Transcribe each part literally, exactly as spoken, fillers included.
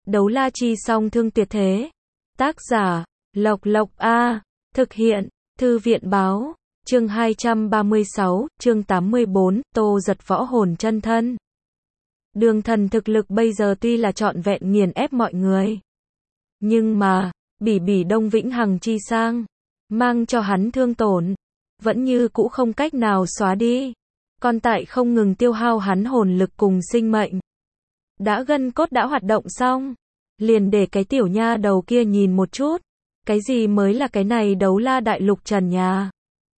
Đấu la chi song thương tuyệt thế. Tác giả, Lộc Lộc A. Thực hiện, Thư viện báo. Chương hai trăm ba mươi sáu, chương tám mươi bốn, Tô Giật võ hồn chân thân. Đường Thần thực lực bây giờ tuy là trọn vẹn nghiền ép mọi người. Nhưng mà, bỉ bỉ Đông Vĩnh Hằng chi sang, mang cho hắn thương tổn, vẫn như cũ không cách nào xóa đi. Còn tại không ngừng tiêu hao hắn hồn lực cùng sinh mệnh. Đã gân cốt đã hoạt động xong, liền để cái tiểu nha đầu kia nhìn một chút. Cái gì mới là cái này đấu la đại lục trần nhà.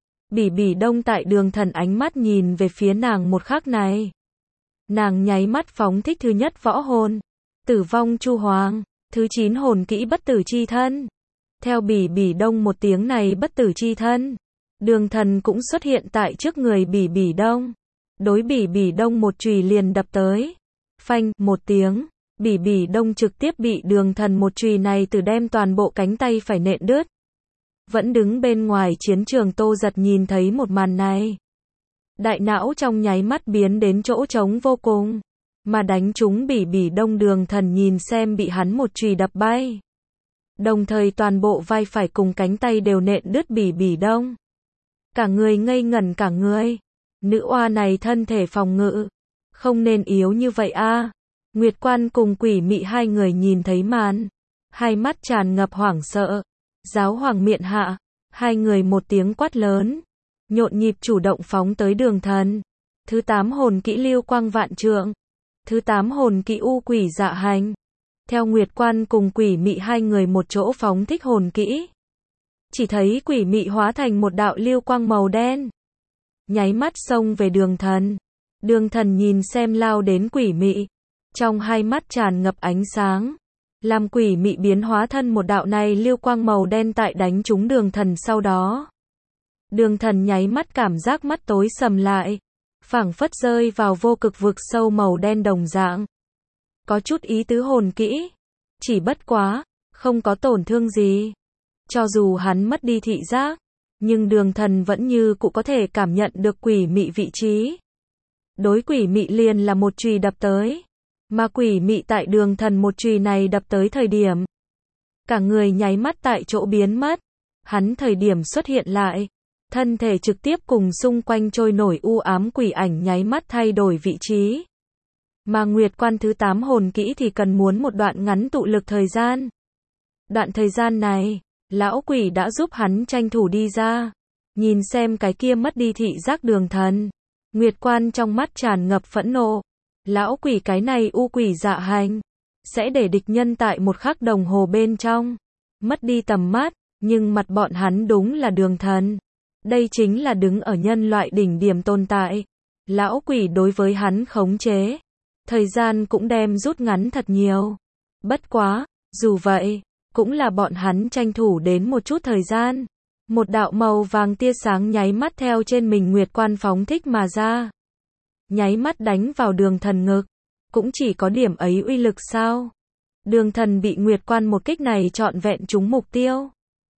Bỉ bỉ Đông tại Đường Thần ánh mắt nhìn về phía nàng một khắc này. Nàng nháy mắt phóng thích thứ nhất võ hồn, Tử vong chu hoàng, thứ chín hồn kỹ bất tử chi thân. Theo bỉ bỉ Đông một tiếng này bất tử chi thân, Đường Thần cũng xuất hiện tại trước người bỉ bỉ Đông. Đối bỉ bỉ Đông một chùy liền đập tới. Phanh, một tiếng, bỉ bỉ Đông trực tiếp bị Đường Thần một chùy này từ đem toàn bộ cánh tay phải nện đứt. Vẫn đứng bên ngoài chiến trường Tô Giật nhìn thấy một màn này. Đại não trong nháy mắt biến đến chỗ trống vô cùng. Mà đánh trúng bỉ bỉ Đông, Đường Thần nhìn xem bị hắn một chùy đập bay. Đồng thời toàn bộ vai phải cùng cánh tay đều nện đứt bỉ bỉ Đông. Cả người ngây ngẩn cả người. Nữ oa này thân thể phòng ngự không nên yếu như vậy a. Nguyệt Quan cùng Quỷ Mị hai người nhìn thấy màn, hai mắt tràn ngập hoảng sợ. Giáo hoàng miện hạ, hai người một tiếng quát lớn, nhộn nhịp chủ động phóng tới Đường Thần. Thứ tám hồn kỹ Lưu Quang Vạn Trượng, thứ tám hồn kỹ U Quỷ Dạ Hành. Theo Nguyệt Quan cùng Quỷ Mị hai người một chỗ phóng thích hồn kỹ, chỉ thấy Quỷ Mị hóa thành một đạo lưu quang màu đen, nháy mắt xông về Đường Thần. Đường Thần nhìn xem lao đến Quỷ Mị, trong hai mắt tràn ngập ánh sáng. Làm Quỷ Mị biến hóa thân một đạo này lưu quang màu đen tại đánh trúng Đường Thần sau đó. Đường Thần nháy mắt cảm giác mắt tối sầm lại, phảng phất rơi vào vô cực vực sâu màu đen đồng dạng. Có chút ý tứ hồn kỹ, chỉ bất quá, không có tổn thương gì. Cho dù hắn mất đi thị giác, nhưng Đường Thần vẫn như cũ có thể cảm nhận được Quỷ Mị vị trí. Đối Quỷ Mị liền là một chùy đập tới. Mà Quỷ Mị tại Đường Thần một chùy này đập tới thời điểm, cả người nháy mắt tại chỗ biến mất. Hắn thời điểm xuất hiện lại, thân thể trực tiếp cùng xung quanh trôi nổi u ám quỷ ảnh nháy mắt thay đổi vị trí. Mà Nguyệt Quan thứ tám hồn kỹ thì cần muốn một đoạn ngắn tụ lực thời gian. Đoạn thời gian này, lão quỷ đã giúp hắn tranh thủ đi ra. Nhìn xem cái kia mất đi thị giác Đường Thần, Nguyệt Quan trong mắt tràn ngập phẫn nộ. Lão quỷ cái này U Quỷ Dạ Hành, sẽ để địch nhân tại một khắc đồng hồ bên trong mất đi tầm mắt, nhưng mặt bọn hắn đúng là Đường Thần. Đây chính là đứng ở nhân loại đỉnh điểm tồn tại. Lão quỷ đối với hắn khống chế, thời gian cũng đem rút ngắn thật nhiều. Bất quá, dù vậy, cũng là bọn hắn tranh thủ đến một chút thời gian. Một đạo màu vàng tia sáng nháy mắt theo trên mình Nguyệt Quan phóng thích mà ra. Nháy mắt đánh vào Đường Thần ngực. Cũng chỉ có điểm ấy uy lực sao? Đường Thần bị Nguyệt Quan một kích này trọn vẹn trúng mục tiêu.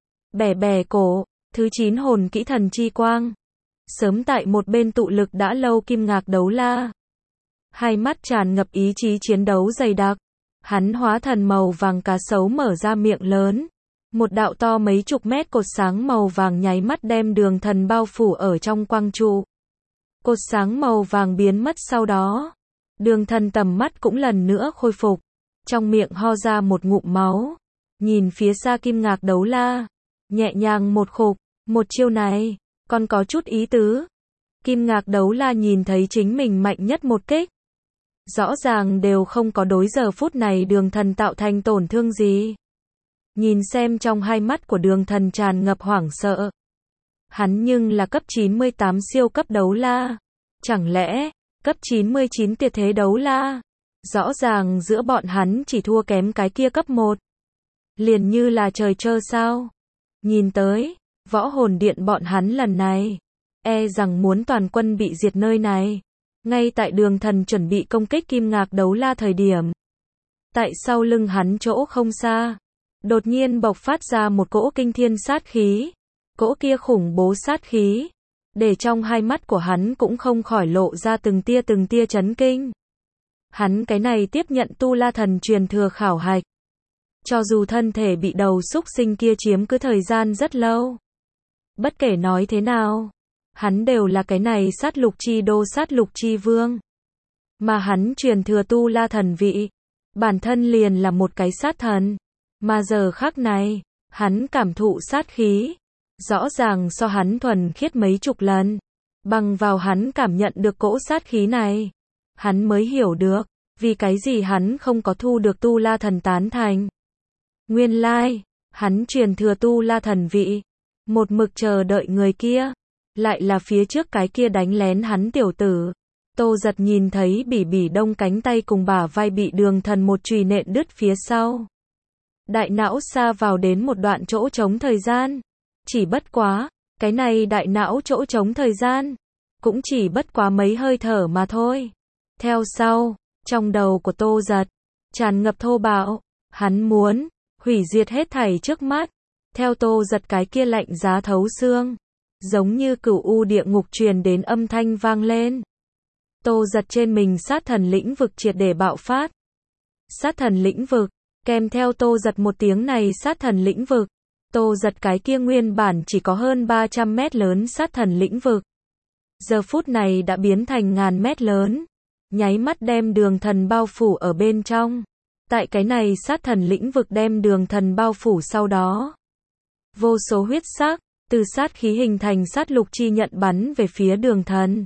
Bẻ bẻ cổ, thứ chín hồn kỹ Thần Chi Quang. Sớm tại một bên tụ lực đã lâu Kim Ngạc Đấu La. Hai mắt tràn ngập ý chí chiến đấu dày đặc. Hắn hóa thần màu vàng cá sấu mở ra miệng lớn. Một đạo to mấy chục mét cột sáng màu vàng nháy mắt đem Đường Thần bao phủ ở trong quang trụ. Cột sáng màu vàng biến mất sau đó. Đường Thần tầm mắt cũng lần nữa khôi phục. Trong miệng ho ra một ngụm máu. Nhìn phía xa Kim Ngạc Đấu La. Nhẹ nhàng một khục. Một chiêu này, còn có chút ý tứ. Kim Ngạc Đấu La nhìn thấy chính mình mạnh nhất một kích. Rõ ràng đều không có đối giờ phút này Đường Thần tạo thành tổn thương gì. Nhìn xem trong hai mắt của Đường Thần tràn ngập hoảng sợ. Hắn nhưng là cấp chín mươi tám siêu cấp đấu la. Chẳng lẽ, cấp chín mươi chín tuyệt thế đấu la? Rõ ràng giữa bọn hắn chỉ thua kém cái kia cấp một. Liền như là trời trơ sao? Nhìn tới, võ hồn điện bọn hắn lần này, e rằng muốn toàn quân bị diệt nơi này. Ngay tại Đường Thần chuẩn bị công kích Kim Ngạc Đấu La thời điểm. Tại sau lưng hắn chỗ không xa, đột nhiên bộc phát ra một cỗ kinh thiên sát khí. Cỗ kia khủng bố sát khí, để trong hai mắt của hắn cũng không khỏi lộ ra từng tia từng tia chấn kinh. Hắn cái này tiếp nhận tu la thần truyền thừa khảo hạch. Cho dù thân thể bị đầu súc sinh kia chiếm cứ thời gian rất lâu. Bất kể nói thế nào, hắn đều là cái này sát lục chi đô sát lục chi vương. Mà hắn truyền thừa tu la thần vị. Bản thân liền là một cái sát thần. Mà giờ khắc này, hắn cảm thụ sát khí. Rõ ràng so hắn thuần khiết mấy chục lần. Bằng vào hắn cảm nhận được cỗ sát khí này. Hắn mới hiểu được, vì cái gì hắn không có thu được tu la thần tán thành. Nguyên lai, hắn truyền thừa tu la thần vị. Một mực chờ đợi người kia. Lại là phía trước cái kia đánh lén hắn tiểu tử. Tô Giật nhìn thấy Bỉ Bỉ Đông cánh tay cùng bả vai bị Đường Thần một chùy nện đứt phía sau. Đại não xa vào đến một đoạn chỗ trống thời gian. Chỉ bất quá, cái này đại não chỗ trống thời gian. Cũng chỉ bất quá mấy hơi thở mà thôi. Theo sau, trong đầu của Tô Giật, tràn ngập thô bạo. Hắn muốn, hủy diệt hết thảy trước mắt. Theo Tô Giật cái kia lạnh giá thấu xương. Giống như cửu u địa ngục truyền đến âm thanh vang lên. Tô Giật trên mình sát thần lĩnh vực triệt để bạo phát. Sát thần lĩnh vực, kèm theo Tô Giật một tiếng này sát thần lĩnh vực. Tô Giật cái kia nguyên bản chỉ có hơn ba trăm mét lớn sát thần lĩnh vực. Giờ phút này đã biến thành ngàn mét lớn. Nháy mắt đem Đường Thần bao phủ ở bên trong. Tại cái này sát thần lĩnh vực đem Đường Thần bao phủ sau đó. Vô số huyết sắc, từ sát khí hình thành sát lục chi nhận bắn về phía Đường Thần.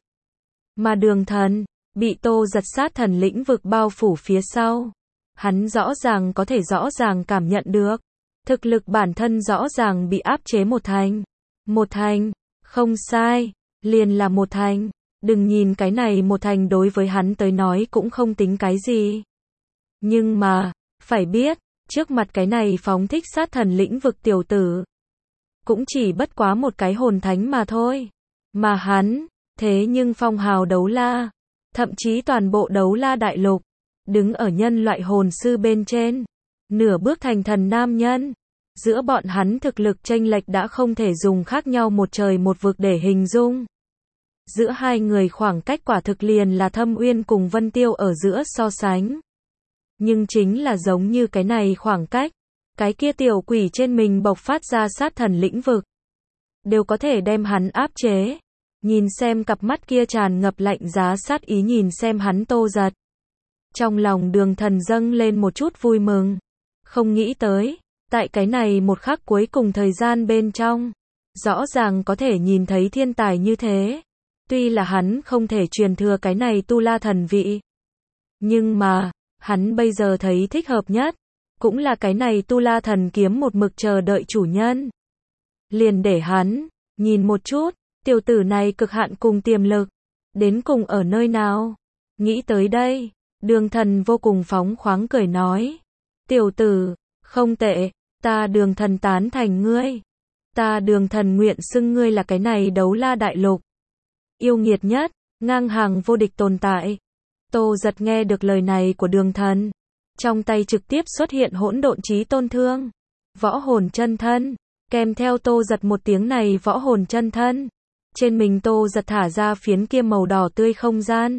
Mà Đường Thần, bị Tô Giật sát thần lĩnh vực bao phủ phía sau. Hắn rõ ràng có thể rõ ràng cảm nhận được. Thực lực bản thân rõ ràng bị áp chế một thành. Một thành, không sai, liền là một thành. Đừng nhìn cái này một thành đối với hắn tới nói cũng không tính cái gì. Nhưng mà, phải biết, trước mặt cái này phóng thích sát thần lĩnh vực tiểu tử. Cũng chỉ bất quá một cái hồn thánh mà thôi. Mà hắn, thế nhưng phong hào đấu la. Thậm chí toàn bộ đấu la đại lục. Đứng ở nhân loại hồn sư bên trên. Nửa bước thành thần nam nhân. Giữa bọn hắn thực lực chênh lệch đã không thể dùng khác nhau một trời một vực để hình dung. Giữa hai người khoảng cách quả thực liền là Thâm Uyên cùng Vân Tiêu ở giữa so sánh. Nhưng chính là giống như cái này khoảng cách. Cái kia tiểu quỷ trên mình bộc phát ra sát thần lĩnh vực. Đều có thể đem hắn áp chế. Nhìn xem cặp mắt kia tràn ngập lạnh giá sát ý nhìn xem hắn Tô Giật. Trong lòng Đường Thần dâng lên một chút vui mừng. Không nghĩ tới, tại cái này một khắc cuối cùng thời gian bên trong. Rõ ràng có thể nhìn thấy thiên tài như thế. Tuy là hắn không thể truyền thừa cái này tu la thần vị. Nhưng mà, hắn bây giờ thấy thích hợp nhất. Cũng là cái này tu la thần kiếm một mực chờ đợi chủ nhân. Liền để hắn, nhìn một chút, tiểu tử này cực hạn cùng tiềm lực. Đến cùng ở nơi nào? Nghĩ tới đây, Đường Thần vô cùng phóng khoáng cười nói. Tiểu tử, không tệ, ta Đường Thần tán thành ngươi. Ta Đường Thần nguyện xưng ngươi là cái này đấu la đại lục. Yêu nghiệt nhất, ngang hàng vô địch tồn tại. Tô Giật nghe được lời này của Đường Thần. Trong tay trực tiếp xuất hiện hỗn độn chí tôn thương. Võ hồn chân thân. Kèm theo Tô Giật một tiếng này võ hồn chân thân. Trên mình Tô Giật thả ra phiến kia màu đỏ tươi không gian.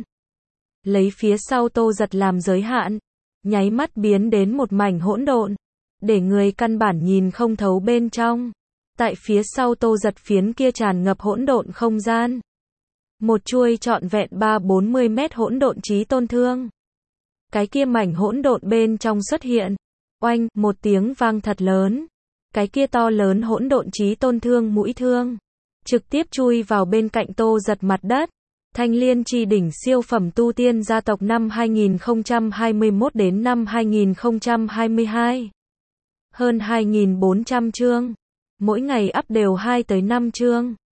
Lấy phía sau Tô Giật làm giới hạn. Nháy mắt biến đến một mảnh hỗn độn. Để người căn bản nhìn không thấu bên trong. Tại phía sau Tô Giật phiến kia tràn ngập hỗn độn không gian. Một chuôi trọn vẹn ba bốn mươi mét hỗn độn chí tôn thương. Cái kia mảnh hỗn độn bên trong xuất hiện. Oanh, một tiếng vang thật lớn. Cái kia to lớn hỗn độn chí tôn thương mũi thương. Trực tiếp chui vào bên cạnh Tô Giật mặt đất. Thanh Liên chi đỉnh siêu phẩm tu tiên gia tộc năm hai nghìn không trăm hai mươi mốt đến năm hai nghìn không trăm hai mươi hai. Hơn hai nghìn bốn trăm chương. Mỗi ngày up đều hai tới năm chương.